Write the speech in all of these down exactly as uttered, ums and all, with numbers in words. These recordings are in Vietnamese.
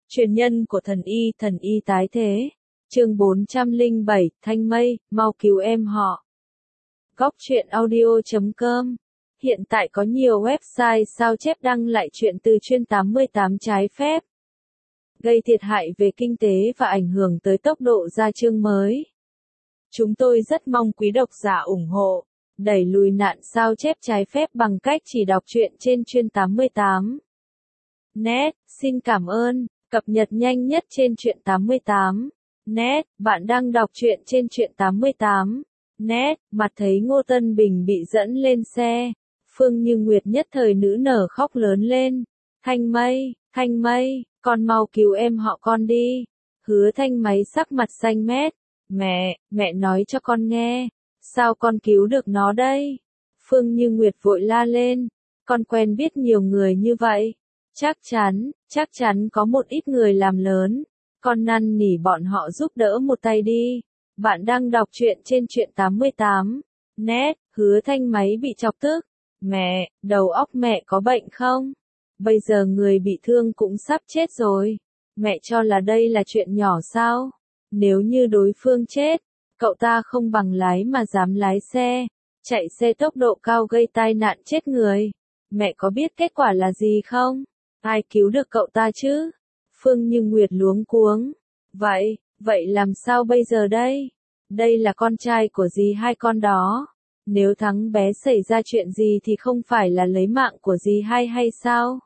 Truyền nhân của thần y, thần y tái thế. Chương bốn trăm lẻ bảy, Thanh Mây, mau cứu em họ. Góc truyện audio chấm com. Hiện tại có nhiều website sao chép đăng lại truyện từ chuyên tám mươi tám trái phép, gây thiệt hại về kinh tế và ảnh hưởng tới tốc độ ra chương mới. Chúng tôi rất mong quý độc giả ủng hộ, đẩy lùi nạn sao chép trái phép bằng cách chỉ đọc truyện trên chuyên tám mươi tám. Net, xin cảm ơn, cập nhật nhanh nhất trên truyện tám mươi tám. Net, bạn đang đọc truyện trên truyện tám mươi tám. Net, mặt thấy Ngô Tân Bình bị dẫn lên xe. Phương Như Nguyệt nhất thời nữ nở khóc lớn lên. Thanh Mây, Thanh Mây, con mau cứu em họ con đi. Hứa Thanh Máy sắc mặt xanh mét. Mẹ, mẹ nói cho con nghe. Sao con cứu được nó đây? Phương Như Nguyệt vội la lên. Con quen biết nhiều người như vậy. Chắc chắn, chắc chắn có một ít người làm lớn. Con năn nỉ bọn họ giúp đỡ một tay đi. Bạn đang đọc truyện trên truyện tám mươi tám. Net, Hứa Thanh Máy bị chọc tức. Mẹ, đầu óc mẹ có bệnh không? Bây giờ người bị thương cũng sắp chết rồi. Mẹ cho là đây là chuyện nhỏ sao? Nếu như đối phương chết, cậu ta không bằng lái mà dám lái xe, chạy xe tốc độ cao gây tai nạn chết người. Mẹ có biết kết quả là gì không? Ai cứu được cậu ta chứ? Phương Như Nguyệt luống cuống. Vậy, vậy làm sao bây giờ đây? Đây là con trai của dì hai con đó. Nếu thắng bé xảy ra chuyện gì thì không phải là lấy mạng của dì hai hay sao?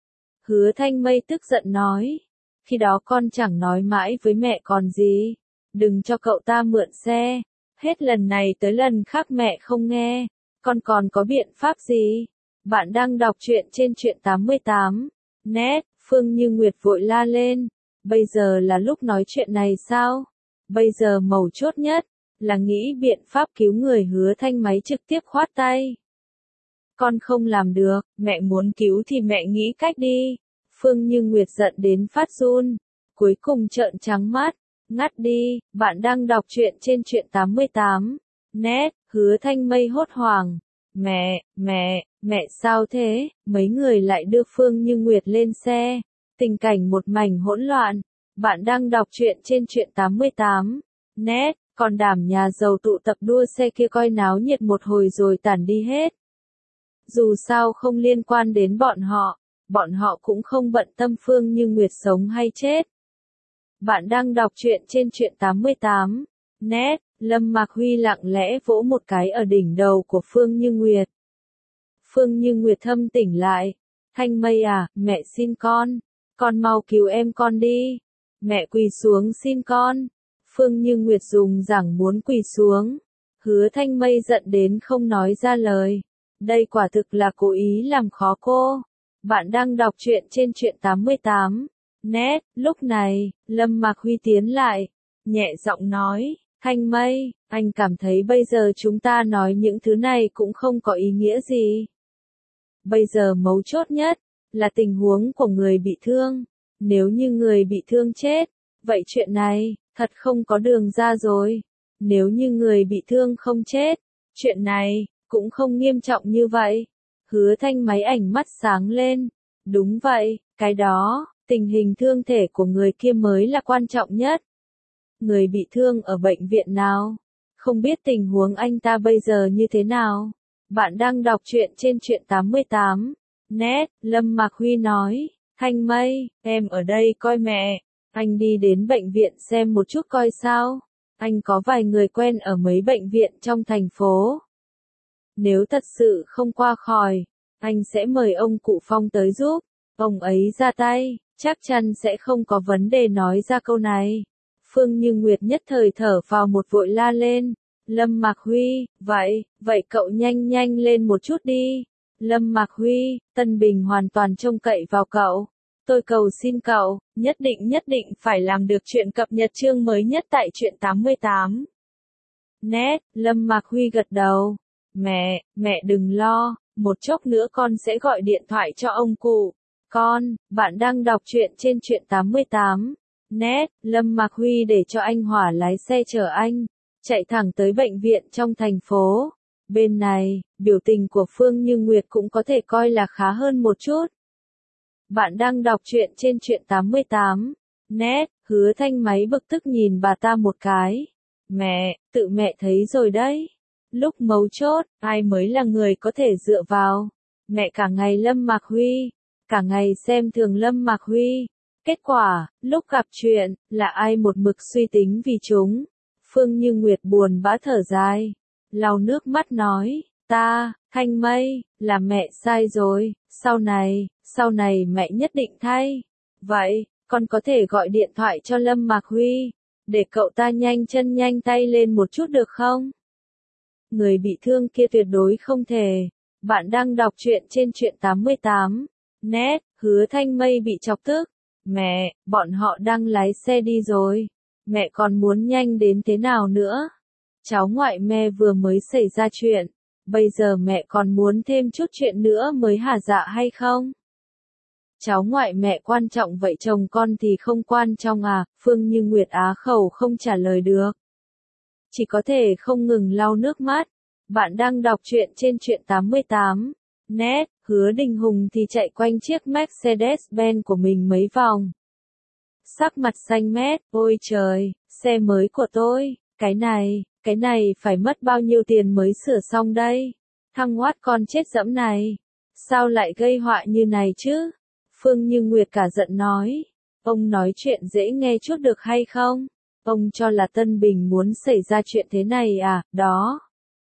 Hứa Thanh Mây tức giận nói. Khi đó con chẳng nói mãi với mẹ còn gì. Đừng cho cậu ta mượn xe. Hết lần này tới lần khác mẹ không nghe. Con còn có biện pháp gì? Bạn đang đọc truyện trên truyện tám mươi tám. Net, Phương Như Nguyệt vội la lên. Bây giờ là lúc nói chuyện này sao? Bây giờ mấu chốt nhất là nghĩ biện pháp cứu người. Hứa Thanh Máy trực tiếp khoát tay. Con không làm được, mẹ muốn cứu thì mẹ nghĩ cách đi. Phương Như Nguyệt giận đến phát run, cuối cùng trợn trắng mắt. Ngắt đi, bạn đang đọc truyện trên truyện tám mươi tám. Net, Hứa Thanh Mây hốt hoảng. Mẹ, mẹ, mẹ sao thế? Mấy người lại đưa Phương Như Nguyệt lên xe. Tình cảnh một mảnh hỗn loạn. Bạn đang đọc truyện trên truyện tám mươi tám. Net, còn đám nhà giàu tụ tập đua xe kia coi náo nhiệt một hồi rồi tản đi hết. Dù sao không liên quan đến bọn họ, bọn họ cũng không bận tâm Phương Như Nguyệt sống hay chết. Bạn đang đọc truyện trên truyện tám mươi tám. Net, Lâm Mạc Huy lặng lẽ vỗ một cái ở đỉnh đầu của Phương Như Nguyệt. Phương Như Nguyệt thâm tỉnh lại. Thanh Mây à, mẹ xin con. Con mau cứu em con đi. Mẹ quỳ xuống xin con. Phương Như Nguyệt dùng giảng muốn quỳ xuống. Hứa Thanh Mây giận đến không nói ra lời. Đây quả thực là cố ý làm khó cô. Bạn đang đọc truyện trên truyện tám mươi tám. Net, lúc này, Lâm Mạc Huy tiến lại. Nhẹ giọng nói, Thanh Mây, anh cảm thấy bây giờ chúng ta nói những thứ này cũng không có ý nghĩa gì. Bây giờ mấu chốt nhất là tình huống của người bị thương. Nếu như người bị thương chết, vậy chuyện này thật không có đường ra rồi. Nếu như người bị thương không chết, chuyện này cũng không nghiêm trọng như vậy. Hứa Thanh Máy ảnh mắt sáng lên. Đúng vậy, cái đó, tình hình thương thể của người kia mới là quan trọng nhất. Người bị thương ở bệnh viện nào? Không biết tình huống anh ta bây giờ như thế nào? Bạn đang đọc truyện trên truyện tám mươi tám. Net, Lâm Mạc Huy nói. Thanh Mây, em ở đây coi mẹ. Anh đi đến bệnh viện xem một chút coi sao. Anh có vài người quen ở mấy bệnh viện trong thành phố. Nếu thật sự không qua khỏi, anh sẽ mời ông cụ Phong tới giúp. Ông ấy ra tay, chắc chắn sẽ không có vấn đề nói ra câu này. Phương Như Nguyệt nhất thời thở vào một vội la lên. Lâm Mạc Huy, vậy, vậy cậu nhanh nhanh lên một chút đi. Lâm Mạc Huy, Tân Bình hoàn toàn trông cậy vào cậu. Tôi cầu xin cậu, nhất định nhất định phải làm được chuyện cập nhật chương mới nhất tại truyện tám mươi tám. Net, Lâm Mạc Huy gật đầu. Mẹ, mẹ đừng lo, một chốc nữa con sẽ gọi điện thoại cho ông cụ. Con, bạn đang đọc truyện trên truyện tám mươi tám. Net, Lâm Mạc Huy để cho anh Hỏa lái xe chở anh, chạy thẳng tới bệnh viện trong thành phố. Bên này, biểu tình của Phương Như Nguyệt cũng có thể coi là khá hơn một chút. Bạn đang đọc truyện trên truyện tám mươi tám. Net, Hứa Thanh máy bực tức nhìn bà ta một cái. Mẹ, tự mẹ thấy rồi đấy. Lúc mấu chốt, ai mới là người có thể dựa vào. Mẹ cả ngày Lâm Mạc Huy, cả ngày xem thường Lâm Mạc Huy. Kết quả, lúc gặp chuyện, là ai một mực suy tính vì chúng. Phương Như Nguyệt buồn bã thở dài, lau nước mắt nói, ta, Thanh Mây, là mẹ sai rồi, sau này, sau này mẹ nhất định thay. Vậy, con có thể gọi điện thoại cho Lâm Mạc Huy, để cậu ta nhanh chân nhanh tay lên một chút được không? Người bị thương kia tuyệt đối không thể. Bạn đang đọc truyện trên truyện tám mươi tám. Net, Hứa Thanh Mây bị chọc tức. Mẹ, bọn họ đang lái xe đi rồi. Mẹ còn muốn nhanh đến thế nào nữa? Cháu ngoại mẹ vừa mới xảy ra chuyện. Bây giờ mẹ còn muốn thêm chút chuyện nữa mới hả dạ hay không? Cháu ngoại mẹ quan trọng vậy chồng con thì không quan trọng à? Phương Như Nguyệt á khẩu không trả lời được. Chỉ có thể không ngừng lau nước mắt. Bạn đang đọc truyện trên truyện tám mươi tám. Net, Hứa Đình Hùng thì chạy quanh chiếc Mercedes-Benz của mình mấy vòng. Sắc mặt xanh mét, ôi trời, xe mới của tôi, cái này, cái này phải mất bao nhiêu tiền mới sửa xong đây? Thằng hoát con chết dẫm này, sao lại gây họa như này chứ? Phương Như Nguyệt cả giận nói, ông nói chuyện dễ nghe chút được hay không? Ông cho là Tân Bình muốn xảy ra chuyện thế này à? Đó.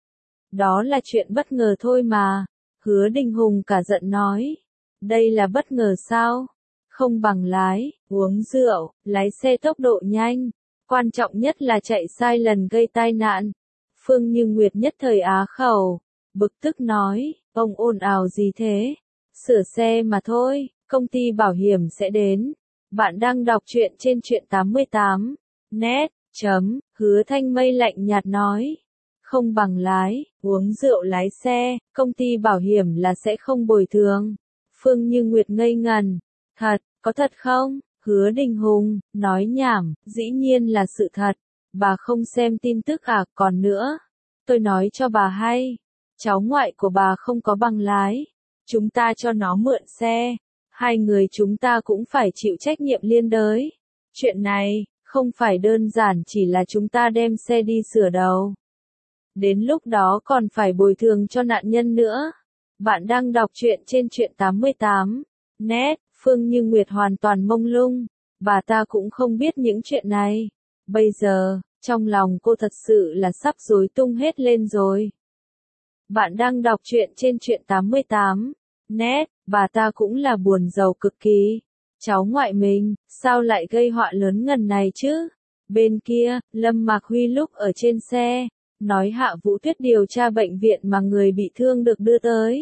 Đó là chuyện bất ngờ thôi mà. Hứa Đình Hùng cả giận nói. Đây là bất ngờ sao? Không bằng lái, uống rượu, lái xe tốc độ nhanh. Quan trọng nhất là chạy sai lần gây tai nạn. Phương Như Nguyệt nhất thời á khẩu. Bực tức nói, ông ồn ào gì thế? Sửa xe mà thôi, công ty bảo hiểm sẽ đến. Bạn đang đọc truyện trên truyện tám mươi tám. Net, chấm, Hứa Thanh Mây lạnh nhạt nói. Không bằng lái, uống rượu lái xe, công ty bảo hiểm là sẽ không bồi thường. Phương Như Nguyệt ngây ngần. Thật, có thật không? Hứa Đình Hùng, nói nhảm, dĩ nhiên là sự thật. Bà không xem tin tức à? Còn nữa, tôi nói cho bà hay. Cháu ngoại của bà không có bằng lái. Chúng ta cho nó mượn xe. Hai người chúng ta cũng phải chịu trách nhiệm liên đới. Chuyện này, không phải đơn giản chỉ là chúng ta đem xe đi sửa đâu. Đến lúc đó còn phải bồi thường cho nạn nhân nữa. Bạn đang đọc truyện trên truyện tám mươi tám. Net, Phương Như Nguyệt hoàn toàn mông lung. Bà ta cũng không biết những chuyện này. Bây giờ, trong lòng cô thật sự là sắp rối tung hết lên rồi. Bạn đang đọc truyện trên truyện tám mươi tám. Net, bà ta cũng là buồn rầu cực kỳ. Cháu ngoại mình, sao lại gây họa lớn ngần này chứ? Bên kia, Lâm Mạc Huy lúc ở trên xe, nói Hạ Vũ Tuyết điều tra bệnh viện mà người bị thương được đưa tới.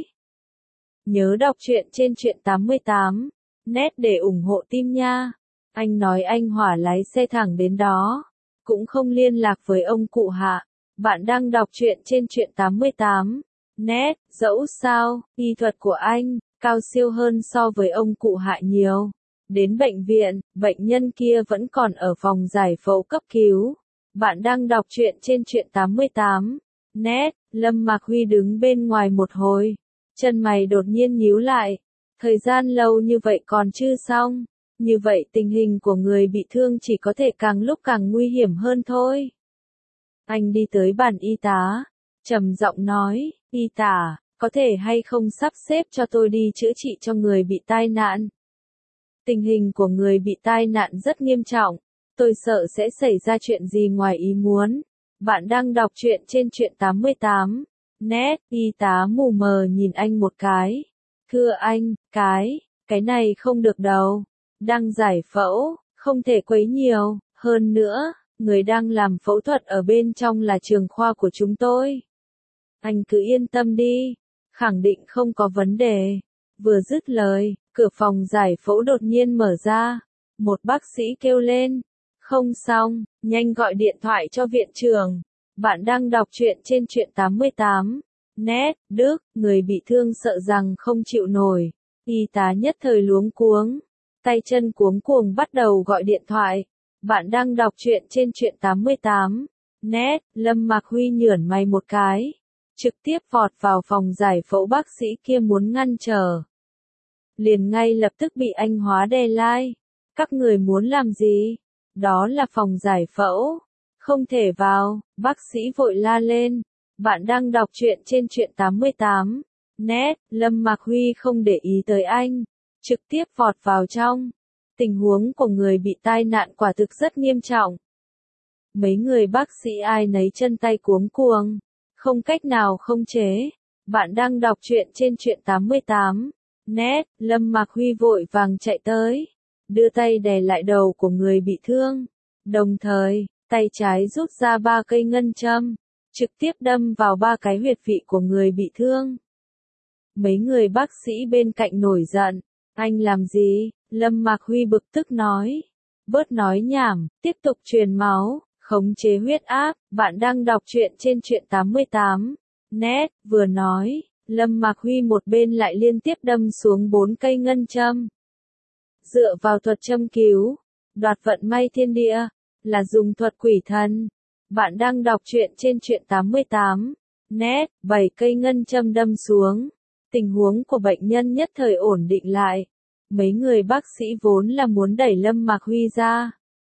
Nhớ đọc truyện trên truyện tám mươi tám. Net để ủng hộ team nha. Anh nói anh hỏa lái xe thẳng đến đó. Cũng không liên lạc với ông cụ Hạ. Bạn đang đọc truyện trên truyện tám mươi tám. Net, dẫu sao, y thuật của anh, cao siêu hơn so với ông cụ Hạ nhiều. Đến bệnh viện, bệnh nhân kia vẫn còn ở phòng giải phẫu cấp cứu. Bạn đang đọc truyện trên truyện tám mươi tám. Net, Lâm Mạc Huy đứng bên ngoài một hồi. Chân mày đột nhiên nhíu lại. Thời gian lâu như vậy còn chưa xong. Như vậy tình hình của người bị thương chỉ có thể càng lúc càng nguy hiểm hơn thôi. Anh đi tới bàn y tá. Trầm giọng nói, y tá, có thể hay không sắp xếp cho tôi đi chữa trị cho người bị tai nạn. Tình hình của người bị tai nạn rất nghiêm trọng. Tôi sợ sẽ xảy ra chuyện gì ngoài ý muốn. Bạn đang đọc truyện trên truyện tám mươi tám. Net, y tá mù mờ nhìn anh một cái. Thưa anh, cái, cái này không được đâu. Đang giải phẫu, không thể quấy nhiều. Hơn nữa, người đang làm phẫu thuật ở bên trong là trưởng khoa của chúng tôi. Anh cứ yên tâm đi. Khẳng định không có vấn đề. Vừa dứt lời, cửa phòng giải phẫu đột nhiên mở ra. Một bác sĩ kêu lên. Không xong, nhanh gọi điện thoại cho viện trưởng. Bạn đang đọc truyện trên truyện tám mươi tám. Net, Đức, người bị thương sợ rằng không chịu nổi. Y tá nhất thời luống cuống. Tay chân cuống cuồng bắt đầu gọi điện thoại. Bạn đang đọc truyện trên truyện tám mươi tám. Net, Lâm Mạc Huy nhởn mày một cái. Trực tiếp vọt vào phòng giải phẫu bác sĩ kia muốn ngăn trở. liền ngay lập tức bị anh Hóa đè like. Các người muốn làm gì? Đó là phòng giải phẫu. Không thể vào, bác sĩ vội la lên. Bạn đang đọc truyện trên truyện tám mươi tám. Net, Lâm Mạc Huy không để ý tới anh. Trực tiếp vọt vào trong. Tình huống của người bị tai nạn quả thực rất nghiêm trọng. Mấy người bác sĩ ai nấy chân tay cuống cuồng. Không cách nào không chế. Bạn đang đọc truyện trên truyện tám mươi tám. Net, Lâm Mạc Huy vội vàng chạy tới. Đưa tay đè lại đầu của người bị thương. Đồng thời, tay trái rút ra ba cây ngân châm. Trực tiếp đâm vào ba cái huyệt vị của người bị thương. Mấy người bác sĩ bên cạnh nổi giận. Anh làm gì? Lâm Mạc Huy bực tức nói. Bớt nói nhảm, tiếp tục truyền máu, khống chế huyết áp. Bạn đang đọc truyện trên truyện tám mươi tám. Net, vừa nói, Lâm Mạc Huy một bên lại liên tiếp đâm xuống bốn cây ngân châm. Dựa vào thuật châm cứu, đoạt vận may thiên địa, là dùng thuật quỷ thần. Bạn đang đọc truyện trên truyện tám mươi tám. Net, bảy cây ngân châm đâm xuống. Tình huống của bệnh nhân nhất thời ổn định lại. Mấy người bác sĩ vốn là muốn đẩy Lâm Mạc Huy ra.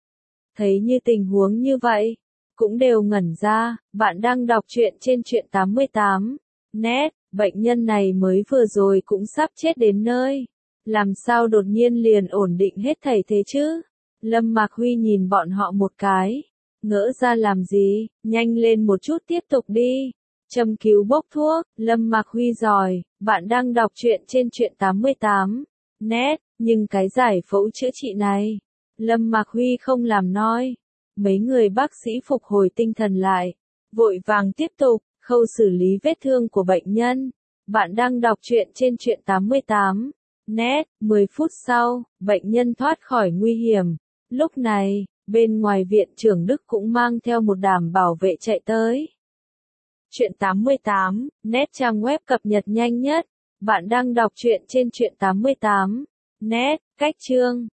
Thấy như tình huống như vậy, cũng đều ngẩn ra. Bạn đang đọc truyện trên truyện tám mươi tám. Net, bệnh nhân này mới vừa rồi cũng sắp chết đến nơi. Làm sao đột nhiên liền ổn định hết thảy thế chứ? Lâm Mạc Huy nhìn bọn họ một cái. Ngỡ ra làm gì, nhanh lên một chút tiếp tục đi. Châm cứu bốc thuốc, Lâm Mạc Huy giỏi. Bạn đang đọc truyện trên truyện tám mươi tám. Net, nhưng cái giải phẫu chữa trị này, Lâm Mạc Huy không làm nói. Mấy người bác sĩ phục hồi tinh thần lại, vội vàng tiếp tục, khâu xử lý vết thương của bệnh nhân. Bạn đang đọc truyện trên truyện tám mươi tám. Net, mười phút sau, bệnh nhân thoát khỏi nguy hiểm. Lúc này, bên ngoài viện trưởng Đức cũng mang theo một đám bảo vệ chạy tới. Truyện tám mươi tám, Net trang web cập nhật nhanh nhất. Bạn đang đọc truyện trên truyện tám mươi tám. Net, cách chương.